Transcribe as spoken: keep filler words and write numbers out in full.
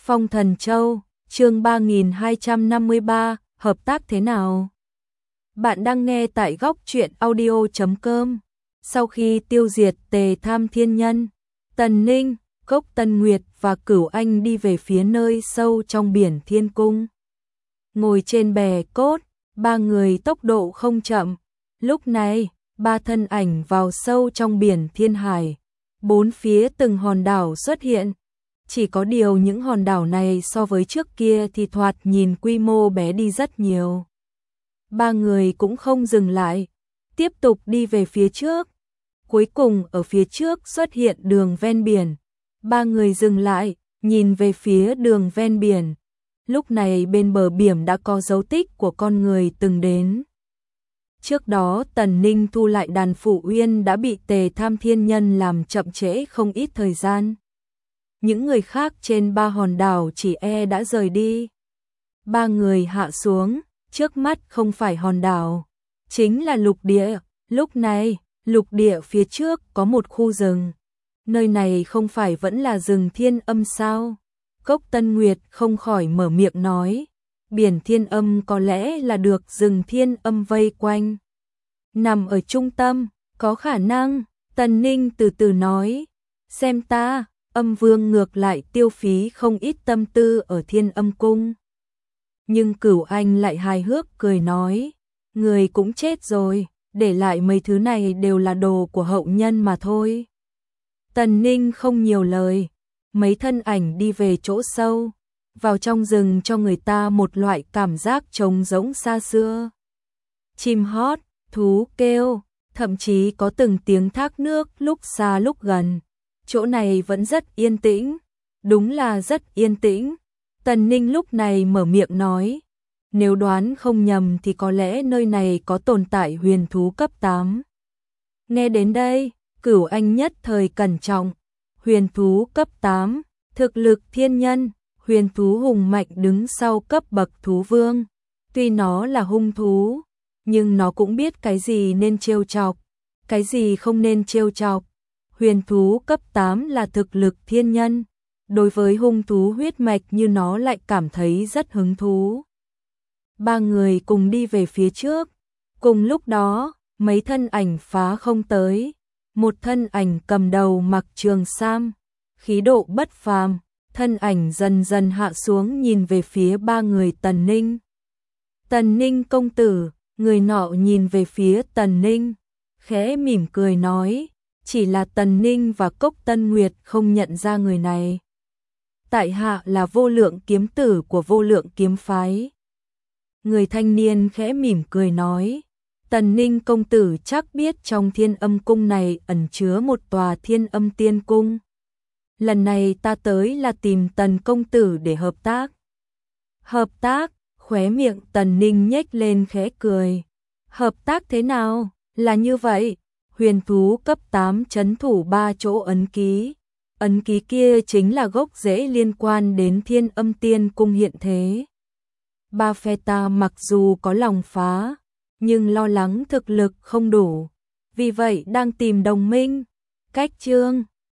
Phong Thần Châu, chương ba nghìn hai trăm năm mươi ba, hợp tác thế nào? Bạn đang nghe tại góc truyện audio chấm com. Sau khi tiêu diệt Tề Tham Thiên Nhân, Tần Ninh, Cốc Tân Nguyệt và Cửu Anh đi về phía nơi sâu trong biển Thiên Cung. Ngồi trên bè cốt, ba người tốc độ không chậm. Lúc này, ba thân ảnh vào sâu trong biển Thiên Hải. Bốn phía từng hòn đảo xuất hiện. Chỉ có điều những hòn đảo này so với trước kia thì thoạt nhìn quy mô bé đi rất nhiều. Ba người cũng không dừng lại, tiếp tục đi về phía trước. Cuối cùng ở phía trước xuất hiện đường ven biển. Ba người dừng lại, nhìn về phía đường ven biển. Lúc này bên bờ biển đã có dấu tích của con người từng đến. Trước đó Tần Ninh thu lại đàn Phủ Uyên đã bị Tề Tham Thiên Nhân làm chậm trễ không ít thời gian. Những người khác trên ba hòn đảo chỉ e đã rời đi. Ba người hạ xuống, trước mắt không phải hòn đảo, chính là lục địa. Lúc này, lục địa phía trước có một khu rừng. Nơi này không phải vẫn là rừng Thiên Âm sao? Cốc Tân Nguyệt không khỏi mở miệng nói. Biển Thiên Âm có lẽ là được rừng Thiên Âm vây quanh. Nằm ở trung tâm, có khả năng, Tần Ninh từ từ nói. Xem ta, Âm Vương ngược lại tiêu phí không ít tâm tư ở Thiên Âm Cung. Nhưng Cửu Anh lại hài hước cười nói. Người cũng chết rồi, để lại mấy thứ này đều là đồ của hậu nhân mà thôi. Tần Ninh không nhiều lời, mấy thân ảnh đi về chỗ sâu. Vào trong rừng cho người ta một loại cảm giác trống rỗng xa xưa. Chim hót, thú kêu, thậm chí có từng tiếng thác nước lúc xa lúc gần. Chỗ này vẫn rất yên tĩnh, đúng là rất yên tĩnh. Tần Ninh lúc này mở miệng nói, nếu đoán không nhầm thì có lẽ nơi này có tồn tại huyền thú cấp tám. Nghe đến đây, Cửu Anh nhất thời cẩn trọng, huyền thú cấp tám, thực lực thiên nhân. Huyền thú hùng mạnh đứng sau cấp bậc thú vương. Tuy nó là hung thú, nhưng nó cũng biết cái gì nên trêu chọc, cái gì không nên trêu chọc. Huyền thú cấp tám là thực lực thiên nhân. Đối với hung thú huyết mạch như nó lại cảm thấy rất hứng thú. Ba người cùng đi về phía trước. Cùng lúc đó, mấy thân ảnh phá không tới. Một thân ảnh cầm đầu mặc trường sam, khí độ bất phàm. Thân ảnh dần dần hạ xuống nhìn về phía ba người Tần Ninh. Tần Ninh công tử, người nọ nhìn về phía Tần Ninh, khẽ mỉm cười nói, chỉ là Tần Ninh và Cốc Tân Nguyệt không nhận ra người này. Tại hạ là Vô Lượng kiếm tử của Vô Lượng kiếm phái. Người thanh niên khẽ mỉm cười nói, Tần Ninh công tử chắc biết trong Thiên Âm cung này ẩn chứa một tòa Thiên Âm tiên cung. Lần này ta tới là tìm Tần công tử để hợp tác. Hợp tác, khóe miệng Tần Ninh nhếch lên khẽ cười. Hợp tác thế nào? Là như vậy, huyền thú cấp tám trấn thủ ba chỗ ấn ký. Ấn ký kia chính là gốc rễ liên quan đến Thiên Âm tiên cung hiện thế. Ba phe ta mặc dù có lòng phá, nhưng lo lắng thực lực không đủ. Vì vậy đang tìm đồng minh. Cách chương